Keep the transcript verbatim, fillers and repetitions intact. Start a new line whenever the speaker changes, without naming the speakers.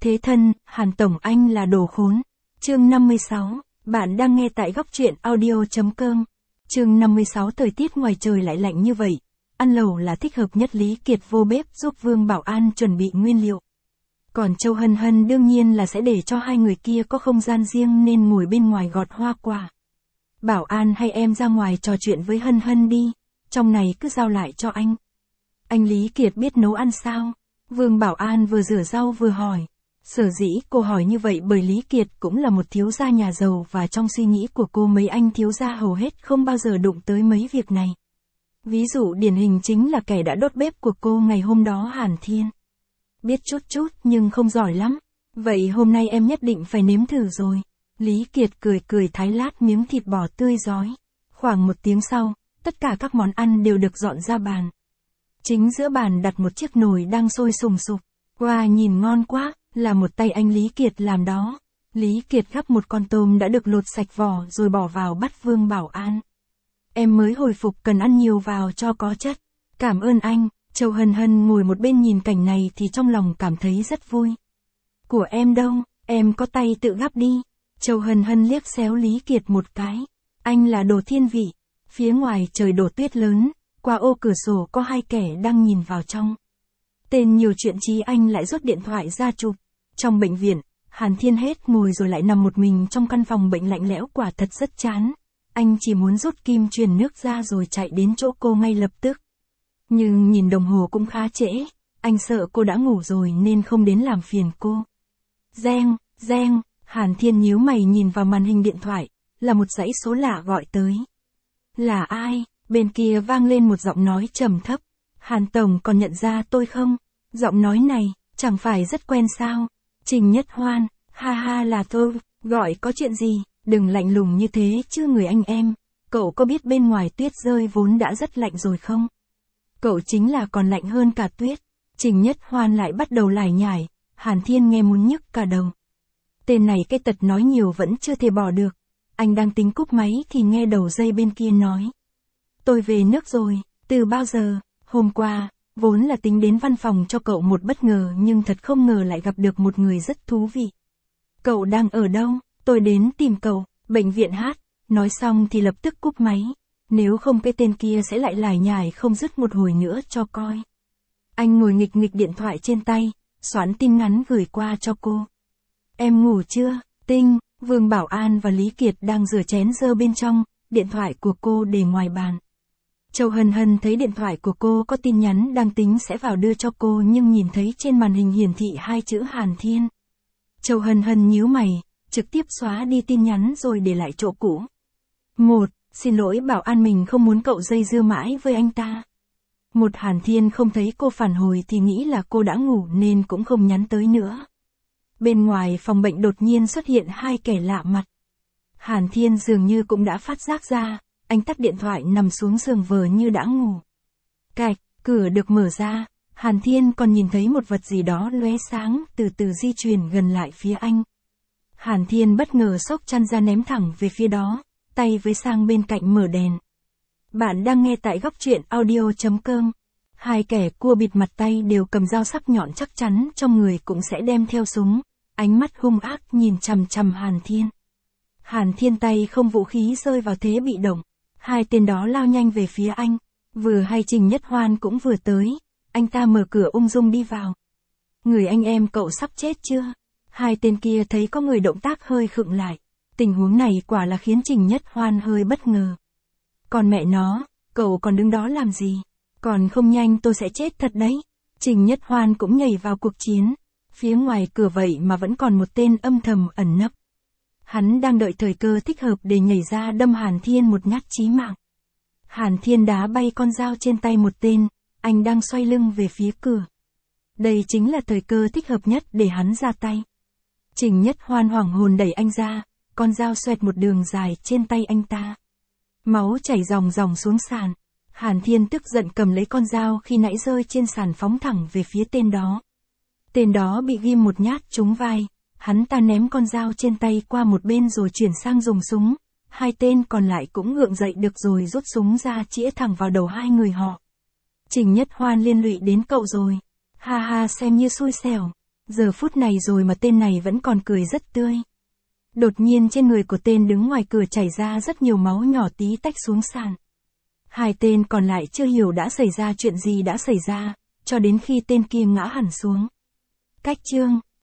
Thế thân, Hàn Tổng anh là đồ khốn. Chương năm mươi sáu, bạn đang nghe tại góc truyện audio.com. Chương năm mươi sáu thời tiết ngoài trời lại lạnh như vậy. Ăn lẩu là thích hợp nhất. Lý Kiệt vô bếp giúp Vương Bảo An chuẩn bị nguyên liệu. Còn Châu Hân Hân đương nhiên là sẽ để cho hai người kia có không gian riêng nên ngồi bên ngoài gọt hoa quả. Bảo An hay em ra ngoài trò chuyện với Hân Hân đi, trong này cứ giao lại cho anh. Anh Lý Kiệt biết nấu ăn sao? Vương Bảo An vừa rửa rau vừa hỏi. Sở dĩ cô hỏi như vậy bởi Lý Kiệt cũng là một thiếu gia nhà giàu và trong suy nghĩ của cô mấy anh thiếu gia hầu hết không bao giờ đụng tới mấy việc này. Ví dụ điển hình chính là kẻ đã đốt bếp của cô ngày hôm đó Hàn Thiên. Biết chút chút nhưng không giỏi lắm. Vậy hôm nay em nhất định phải nếm thử rồi. Lý Kiệt cười cười thái lát miếng thịt bò tươi rói. Khoảng một tiếng sau, tất cả các món ăn đều được dọn ra bàn. Chính giữa bàn đặt một chiếc nồi đang sôi sùng sục. Wow, nhìn ngon quá, là một tay anh Lý Kiệt làm đó. Lý Kiệt gắp một con tôm đã được lột sạch vỏ rồi bỏ vào bát Vương Bảo An. Em mới hồi phục cần ăn nhiều vào cho có chất. Cảm ơn anh. Châu Hân Hân ngồi một bên nhìn cảnh này thì trong lòng cảm thấy rất vui. Của em đâu, em có tay tự gắp đi. Châu Hân Hân liếc xéo Lý Kiệt một cái. Anh là đồ thiên vị. Phía ngoài trời đổ tuyết lớn, qua ô cửa sổ có hai kẻ đang nhìn vào trong. Tên nhiều chuyện Chí Anh lại rút điện thoại ra chụp. Trong bệnh viện, Hàn Thiên hết ngồi rồi lại nằm một mình trong căn phòng bệnh lạnh lẽo quả thật rất chán. Anh chỉ muốn rút kim truyền nước ra rồi chạy đến chỗ cô ngay lập tức. Nhưng nhìn đồng hồ cũng khá trễ, anh sợ cô đã ngủ rồi nên không đến làm phiền cô. Reng, reng, Hàn Thiên nhíu mày nhìn vào màn hình điện thoại, là một dãy số lạ gọi tới. Là ai? Bên kia vang lên một giọng nói trầm thấp. Hàn Tổng còn nhận ra tôi không? Giọng nói này, chẳng phải rất quen sao? Trình Nhất Hoan, ha ha là tôi, gọi có chuyện gì? Đừng lạnh lùng như thế chứ người anh em. Cậu có biết bên ngoài tuyết rơi vốn đã rất lạnh rồi không? Cậu chính là còn lạnh hơn cả tuyết. Trình Nhất Hoan lại bắt đầu lải nhải, Hàn Thiên nghe muốn nhức cả đầu. Tên này cái tật nói nhiều vẫn chưa thể bỏ được. Anh đang tính cúp máy thì nghe đầu dây bên kia nói. Tôi về nước rồi, từ bao giờ? Hôm qua, vốn là tính đến văn phòng cho cậu một bất ngờ nhưng thật không ngờ lại gặp được một người rất thú vị. Cậu đang ở đâu? Tôi đến tìm cậu, bệnh viện hát. Nói xong thì lập tức cúp máy. Nếu không cái tên kia sẽ lại lải nhải không dứt một hồi nữa cho coi. Anh ngồi nghịch nghịch điện thoại trên tay, xoắn tin ngắn gửi qua cho cô. Em ngủ chưa? Tinh, Vương Bảo An và Lý Kiệt đang rửa chén dơ bên trong, điện thoại của cô để ngoài bàn. Châu Hân Hân thấy điện thoại của cô có tin nhắn đang tính sẽ vào đưa cho cô nhưng nhìn thấy trên màn hình hiển thị hai chữ Hàn Thiên. Châu Hân Hân nhíu mày, trực tiếp xóa đi tin nhắn rồi để lại chỗ cũ. Một, xin lỗi Bảo An mình không muốn cậu dây dưa mãi với anh ta. Một Hàn Thiên không thấy cô phản hồi thì nghĩ là cô đã ngủ nên cũng không nhắn tới nữa. Bên ngoài phòng bệnh đột nhiên xuất hiện hai kẻ lạ mặt. Hàn Thiên dường như cũng đã phát giác ra, anh tắt điện thoại nằm xuống giường vờ như đã ngủ. Cạch, cửa được mở ra, Hàn Thiên còn nhìn thấy một vật gì đó lóe sáng từ từ di chuyển gần lại phía anh. Hàn Thiên bất ngờ xốc chăn ra ném thẳng về phía đó, tay với sang bên cạnh mở đèn. Bạn đang nghe tại góc truyện audio.com. Hai kẻ cua bịt mặt tay đều cầm dao sắc nhọn chắc chắn trong người cũng sẽ đem theo súng, ánh mắt hung ác nhìn chằm chằm Hàn Thiên. Hàn Thiên tay không vũ khí rơi vào thế bị động, hai tên đó lao nhanh về phía anh, vừa hay Trình Nhất Hoan cũng vừa tới, anh ta mở cửa ung dung đi vào. Người anh em cậu sắp chết chưa? Hai tên kia thấy có người động tác hơi khựng lại, tình huống này quả là khiến Trình Nhất Hoan hơi bất ngờ. Còn mẹ nó, cậu còn đứng đó làm gì? Còn không nhanh tôi sẽ chết thật đấy. Trình Nhất Hoan cũng nhảy vào cuộc chiến. Phía ngoài cửa vậy mà vẫn còn một tên âm thầm ẩn nấp. Hắn đang đợi thời cơ thích hợp để nhảy ra đâm Hàn Thiên một nhát chí mạng. Hàn Thiên đá bay con dao trên tay một tên, anh đang xoay lưng về phía cửa. Đây chính là thời cơ thích hợp nhất để hắn ra tay. Trình Nhất Hoan hoảng hồn đẩy anh ra, con dao xoẹt một đường dài trên tay anh ta. Máu chảy ròng ròng xuống sàn. Hàn Thiên tức giận cầm lấy con dao khi nãy rơi trên sàn phóng thẳng về phía tên đó. Tên đó bị ghim một nhát trúng vai, hắn ta ném con dao trên tay qua một bên rồi chuyển sang dùng súng. Hai tên còn lại cũng gượng dậy được rồi rút súng ra chĩa thẳng vào đầu hai người họ. Trình Nhất Hoan liên lụy đến cậu rồi. Ha ha xem như xui xẻo. Giờ phút này rồi mà tên này vẫn còn cười rất tươi. Đột nhiên trên người của tên đứng ngoài cửa chảy ra rất nhiều máu nhỏ tí tách xuống sàn. Hai tên còn lại chưa hiểu đã xảy ra chuyện gì đã xảy ra, cho đến khi tên kia ngã hẳn xuống. Cách chương